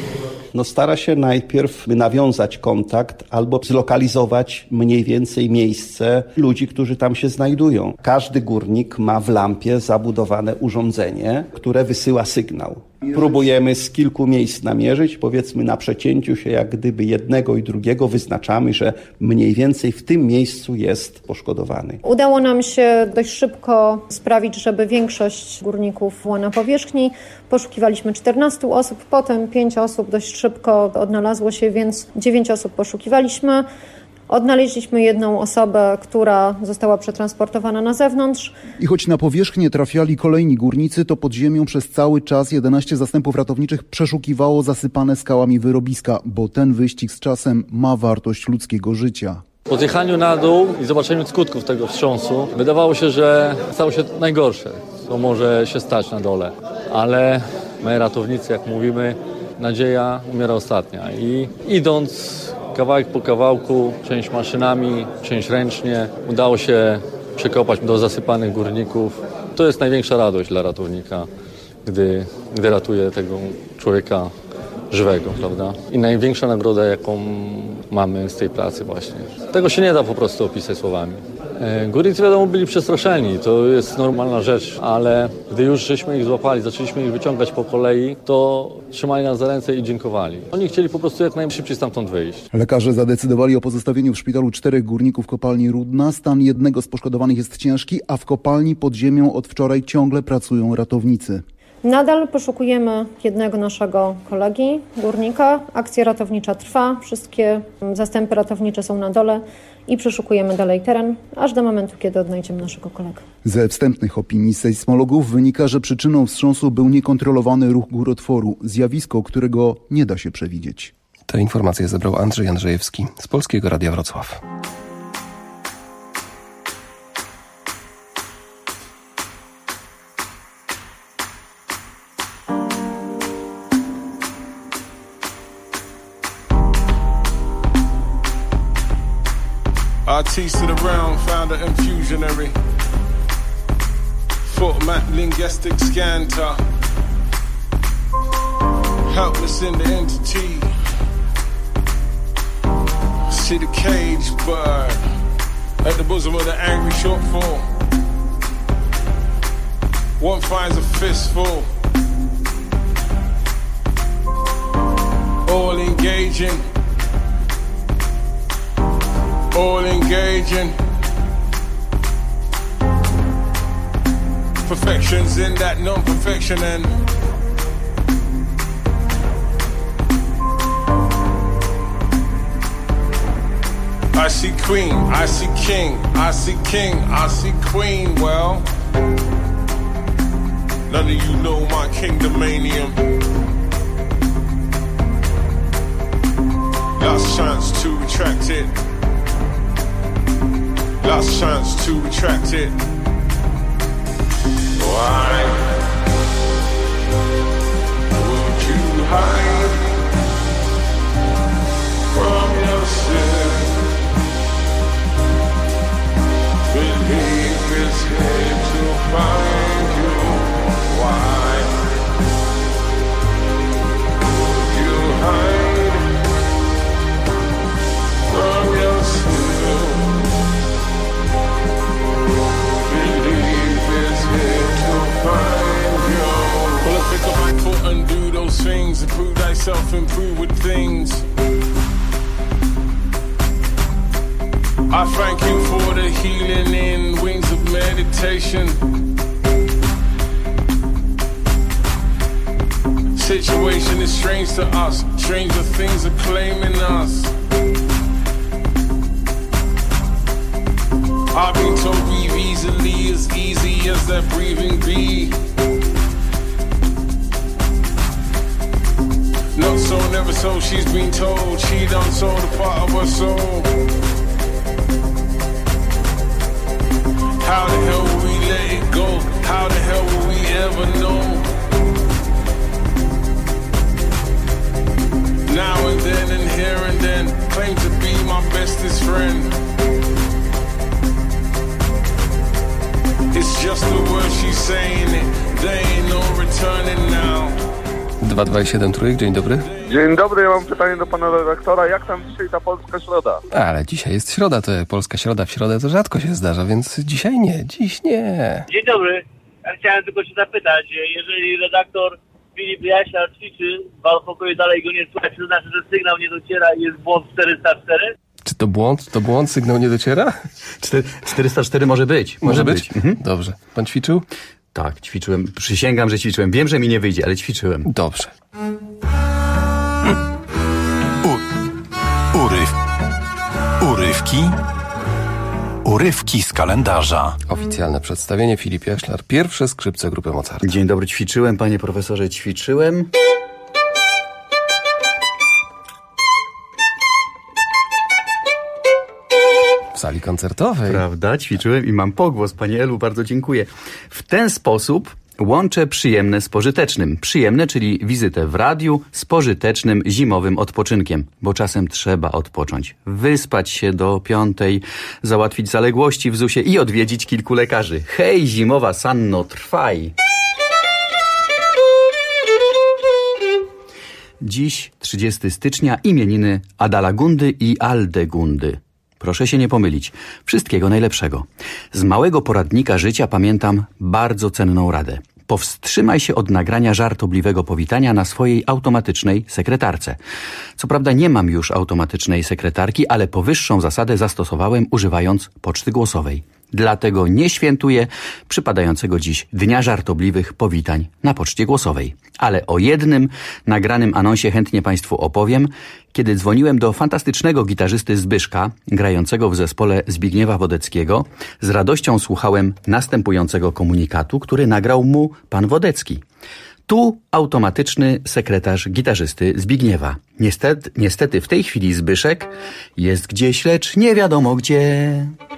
No stara się najpierw nawiązać kontakt albo zlokalizować mniej więcej miejsce ludzi, którzy tam się znajdują. Każdy górnik ma w lampie zabudowane urządzenie, które wysyła sygnał. Próbujemy z kilku miejsc namierzyć, powiedzmy na przecięciu się jak gdyby jednego i drugiego wyznaczamy, że mniej więcej w tym miejscu jest poszkodowany. Udało nam się dość szybko sprawić, żeby większość górników była na powierzchni. Poszukiwaliśmy czternastu osób, potem pięć osób dość szybko odnalazło się, więc dziewięć osób poszukiwaliśmy. Odnaleźliśmy jedną osobę, która została przetransportowana na zewnątrz. I choć na powierzchnię trafiali kolejni górnicy, to pod ziemią przez cały czas jedenaście zastępów ratowniczych przeszukiwało zasypane skałami wyrobiska, bo ten wyścig z czasem ma wartość ludzkiego życia. Po zjechaniu na dół i zobaczeniu skutków tego wstrząsu wydawało się, że stało się najgorsze, co może się stać na dole. Ale my ratownicy, jak mówimy, nadzieja umiera ostatnia. I idąc kawałek po kawałku, część maszynami, część ręcznie, udało się przekopać do zasypanych górników. To jest największa radość dla ratownika, gdy, gdy ratuje tego człowieka żywego, prawda? I największa nagroda, jaką mamy z tej pracy właśnie. Tego się nie da po prostu opisać słowami. Górnicy wiadomo byli przestraszeni, to jest normalna rzecz, ale gdy już żeśmy ich złapali, zaczęliśmy ich wyciągać po kolei, to trzymali nas za ręce i dziękowali. Oni chcieli po prostu jak najszybciej stamtąd wyjść. Lekarze zadecydowali o pozostawieniu w szpitalu czterech górników kopalni Rudna. Stan jednego z poszkodowanych jest ciężki, a w kopalni pod ziemią od wczoraj ciągle pracują ratownicy. Nadal poszukujemy jednego naszego kolegi, górnika. Akcja ratownicza trwa, wszystkie zastępy ratownicze są na dole i przeszukujemy dalej teren, aż do momentu, kiedy odnajdziemy naszego kolegę. Ze wstępnych opinii sejsmologów wynika, że przyczyną wstrząsu był niekontrolowany ruch górotworu, zjawisko, którego nie da się przewidzieć. Te informacje zebrał Andrzej Andrzejewski z Polskiego Radia Wrocław. Artiste of the realm, founder and fusionary. Foot map, linguistic scanter. Helpless in the entity. See the cage bird at the bosom of the angry shortfall. One finds a fistful. All engaging. All engaging. Perfection's in that non-perfection and I see queen, I see king, I see king, I see queen. Well, none of you know my kingdomanium. Last chance to retract it. Last chance to retract it. Why would you hide from yourself? Believe it's here to find you. Why would you hide from yourself? Believe it's here to find you. Well, pick up my foot and do those things. Improve thyself, improve with things. I thank you for the healing in wings of meditation. Situation is strange to us. Stranger things are claiming us. I've been told breathe easily, as easy as that breathing be. Not so, never so, she's been told. She done sold a part of her soul. How the hell will we let it go? How the hell will we ever know? Now and then and here and then, claim to be my bestest friend. It's just the word she's saying it. There ain't no returning now. dwa dwa siedem trójek, dzień dobry. Dzień dobry, ja mam pytanie do pana redaktora. Jak tam dzisiaj ta polska środa? Ale dzisiaj jest środa, to polska środa w środę to rzadko się zdarza, więc dzisiaj nie, dziś nie. Dzień dobry. Ja chciałem tylko się zapytać, jeżeli redaktor Filip Jaślar ćwiczy, dwa pokoje dalej go nie słychać, to znaczy, że sygnał nie dociera i jest błąd czterysta cztery? Czy to błąd? To błąd? Sygnał nie dociera? czterysta cztery może być. Może, może być? być. Mhm. Dobrze. Pan ćwiczył? Tak, ćwiczyłem. Przysięgam, że ćwiczyłem. Wiem, że mi nie wyjdzie, ale ćwiczyłem. Dobrze. U, uryw, urywki, urywki z kalendarza. Oficjalne przedstawienie. Filip Jaślar, pierwsze skrzypce grupy Mozarta. Dzień dobry, ćwiczyłem, panie profesorze, ćwiczyłem. W sali koncertowej. Prawda, ćwiczyłem i mam pogłos, panie Elu, bardzo dziękuję. W ten sposób łączę przyjemne z pożytecznym. Przyjemne, czyli wizytę w radiu z pożytecznym zimowym odpoczynkiem, bo czasem trzeba odpocząć. Wyspać się do piątej, załatwić zaległości w zusie i odwiedzić kilku lekarzy. Hej, zimowa sanno, trwaj! Dziś, trzydziestego stycznia, imieniny Adalagundy i Aldegundy. Proszę się nie pomylić. Wszystkiego najlepszego. Z małego poradnika życia pamiętam bardzo cenną radę. Powstrzymaj się od nagrania żartobliwego powitania na swojej automatycznej sekretarce. Co prawda nie mam już automatycznej sekretarki, ale powyższą zasadę zastosowałem używając poczty głosowej. Dlatego nie świętuję przypadającego dziś Dnia Żartobliwych Powitań na poczcie głosowej. Ale o jednym nagranym anonsie chętnie Państwu opowiem, kiedy dzwoniłem do fantastycznego gitarzysty Zbyszka, grającego w zespole Zbigniewa Wodeckiego. Z radością słuchałem następującego komunikatu, który nagrał mu pan Wodecki. Tu automatyczny sekretarz gitarzysty Zbigniewa. Niestety, niestety w tej chwili Zbyszek jest gdzieś, lecz nie wiadomo gdzie.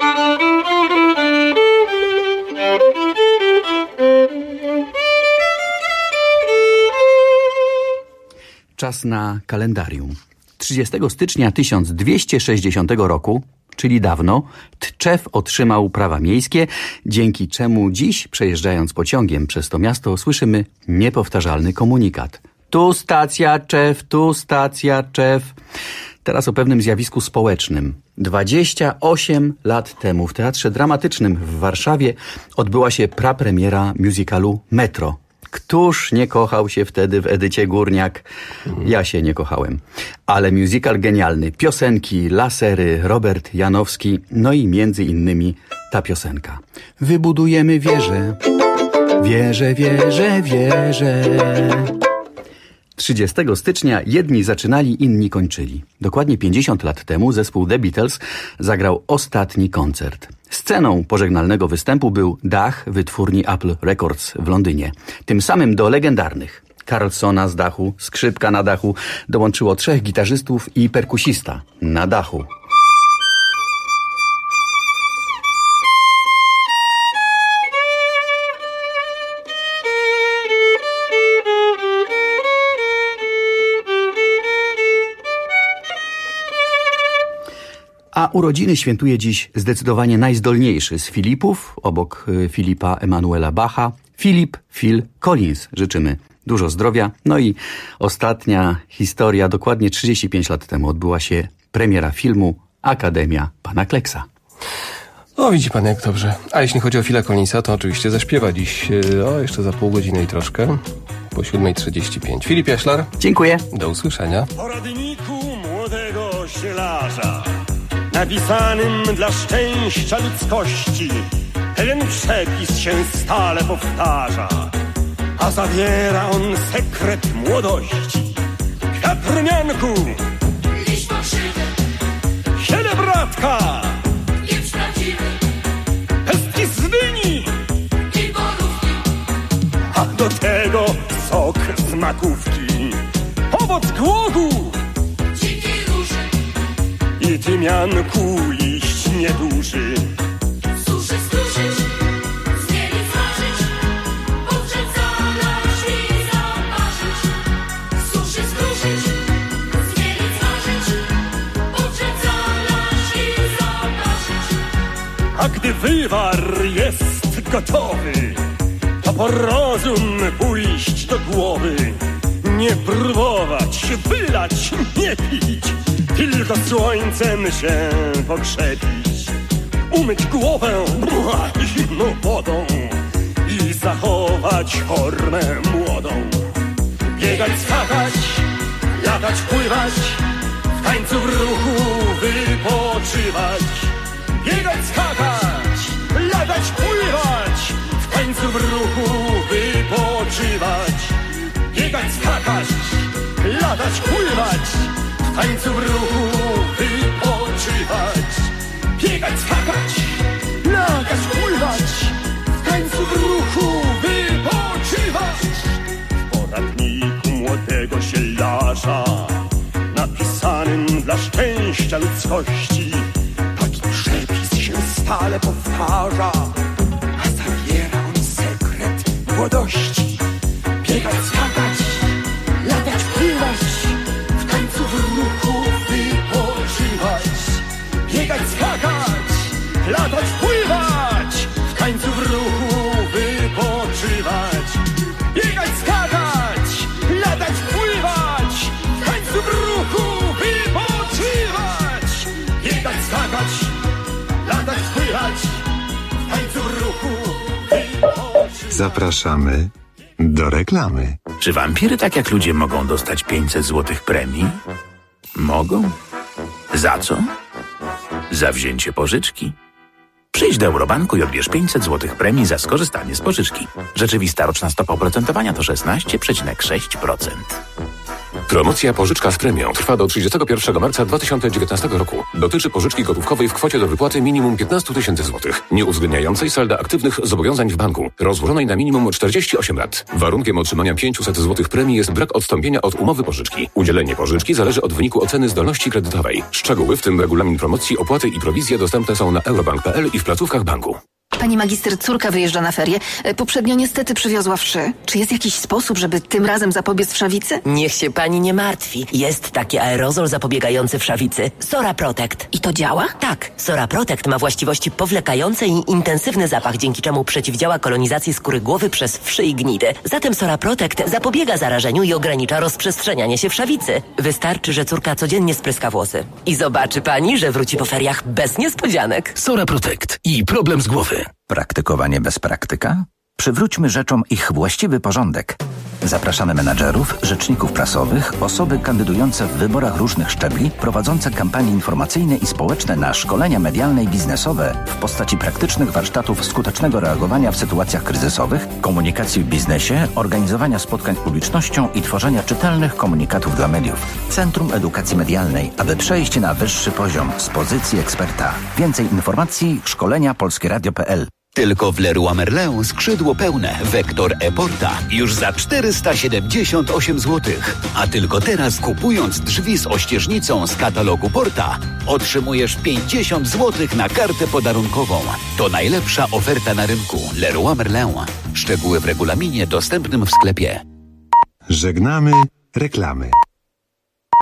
Czas na kalendarium. trzydziestego stycznia tysiąc dwieście sześćdziesiątego roku, czyli dawno, Tczew otrzymał prawa miejskie, dzięki czemu dziś, przejeżdżając pociągiem przez to miasto, słyszymy niepowtarzalny komunikat. Tu stacja Tczew, tu stacja Tczew. Teraz o pewnym zjawisku społecznym. dwadzieścia osiem lat temu w Teatrze Dramatycznym w Warszawie odbyła się prapremiera musicalu Metro. Któż nie kochał się wtedy w Edycie Górniak? Ja się nie kochałem. Ale musical genialny. Piosenki, lasery, Robert Janowski, no i między innymi ta piosenka. Wybudujemy wieżę Wierzę, wierzę, wierzę. trzydziestego stycznia jedni zaczynali, inni kończyli. Dokładnie pięćdziesiąt lat temu zespół The Beatles zagrał ostatni koncert. Sceną pożegnalnego występu był dach wytwórni Apple Records w Londynie. Tym samym do legendarnych Carlsona z dachu, skrzypka na dachu dołączyło trzech gitarzystów i perkusista na dachu. A urodziny świętuje dziś zdecydowanie najzdolniejszy z Filipów, obok Filipa Emanuela Bacha, Philip Phil Collins. Życzymy dużo zdrowia. No i ostatnia historia. Dokładnie trzydzieści pięć lat temu odbyła się premiera filmu Akademia Pana Kleksa. O, widzi pan jak dobrze. A jeśli chodzi o Phila Collinsa, to oczywiście zaśpiewa dziś, o, jeszcze za pół godziny i troszkę, po siódma trzydzieści pięć. Filip Jaślar. Dziękuję. Do usłyszenia. W poradniku młodego zielarza, napisanym dla szczęścia ludzkości, pewien przepis się stale powtarza, a zawiera on sekret młodości. Kwiat rumianku, liść pokrzywy, sielebratka, pieprz prawdziwy, pestki z dyni i borówki, a do tego sok z makówki, owoc głogu, dzikiej róży i tymianku liść nieduży. Suszyć, suszyć, zmielić, smażyć, podrzeć, zalać i zaparzyć. Suszyć, suszyć, zmielić, smażyć, podrzeć, zalać i zaparzyć. A gdy wywar jest gotowy, to po rozum pójść do głowy. Nie próbować, wylać, nie pić, tylko słońcem się pokrzepić. Umyć głowę zimną wodą i zachować formę młodą. Biegać, skakać, latać, pływać, w tańcu w ruchu wypoczywać. Biegać, skakać, latać, pływać, w tańcu w ruchu wypoczywać. Biegać, skakać, latać, pływać, w tańcu w ruchu wypoczywać. Biegać, skakać, latać, pływać, w tańcu w ruchu wypoczywać. W poradniku młodego zielarza, napisanym dla szczęścia ludzkości, taki przepis się stale powtarza, a zawiera on sekret młodości. Biegać, skakać, latać, pływać, w tańcu w ruchu wypoczywać. Biegać, skakać, latać, pływać, w tańcu w ruchu wypoczywać. Biegać, skakać, latać, pływać, w tańcu w ruchu wypoczywać. Biegać, skakać, latać, pływać, w tańcu w ruchu wypoczywać. Zapraszamy do reklamy. Czy wampiry, tak jak ludzie, mogą dostać pięćset złotych premii? Mogą? Za co? Za wzięcie pożyczki. Przyjdź do Eurobanku i odbierz pięćset złotych premii za skorzystanie z pożyczki. Rzeczywista roczna stopa oprocentowania to szesnaście przecinek sześć procent. Promocja Pożyczka z premią trwa do trzydziestego pierwszego marca dwa tysiące dziewiętnastego roku. Dotyczy pożyczki gotówkowej w kwocie do wypłaty minimum piętnaście tysięcy złotych, nie uwzględniającej salda aktywnych zobowiązań w banku, rozłożonej na minimum czterdzieści osiem lat. Warunkiem otrzymania pięćset złotych premii jest brak odstąpienia od umowy pożyczki. Udzielenie pożyczki zależy od wyniku oceny zdolności kredytowej. Szczegóły, w tym regulamin promocji, opłaty i prowizje dostępne są na eurobank kropka p l i w placówkach banku. Pani magister, córka wyjeżdża na ferie. Poprzednio niestety przywiozła wszy. Czy jest jakiś sposób, żeby tym razem zapobiec wszawicy? Niech się pani nie martwi. Jest taki aerozol zapobiegający wszawicy. Sora Protect. I to działa? Tak. Sora Protect ma właściwości powlekające i intensywny zapach, dzięki czemu przeciwdziała kolonizacji skóry głowy przez wszy i gnidy. Zatem Sora Protect zapobiega zarażeniu i ogranicza rozprzestrzenianie się wszawicy. Wystarczy, że córka codziennie spryska włosy. I zobaczy pani, że wróci po feriach bez niespodzianek. Sora Protect i problem z głowy. Praktykowanie bez praktyka? Przywróćmy rzeczom ich właściwy porządek. Zapraszamy menadżerów, rzeczników prasowych, osoby kandydujące w wyborach różnych szczebli, prowadzące kampanie informacyjne i społeczne na szkolenia medialne i biznesowe w postaci praktycznych warsztatów skutecznego reagowania w sytuacjach kryzysowych, komunikacji w biznesie, organizowania spotkań z publicznością i tworzenia czytelnych komunikatów dla mediów. Centrum Edukacji Medialnej, aby przejść na wyższy poziom z pozycji eksperta. Więcej informacji szkolenia polskieradio kropka p l. Tylko w Leroy Merlin skrzydło pełne Vector e-Porta już za czterysta siedemdziesiąt osiem złotych. A tylko teraz, kupując drzwi z ościeżnicą z katalogu Porta, otrzymujesz pięćdziesiąt złotych na kartę podarunkową. To najlepsza oferta na rynku. Leroy Merlin. Szczegóły w regulaminie dostępnym w sklepie. Żegnamy reklamy.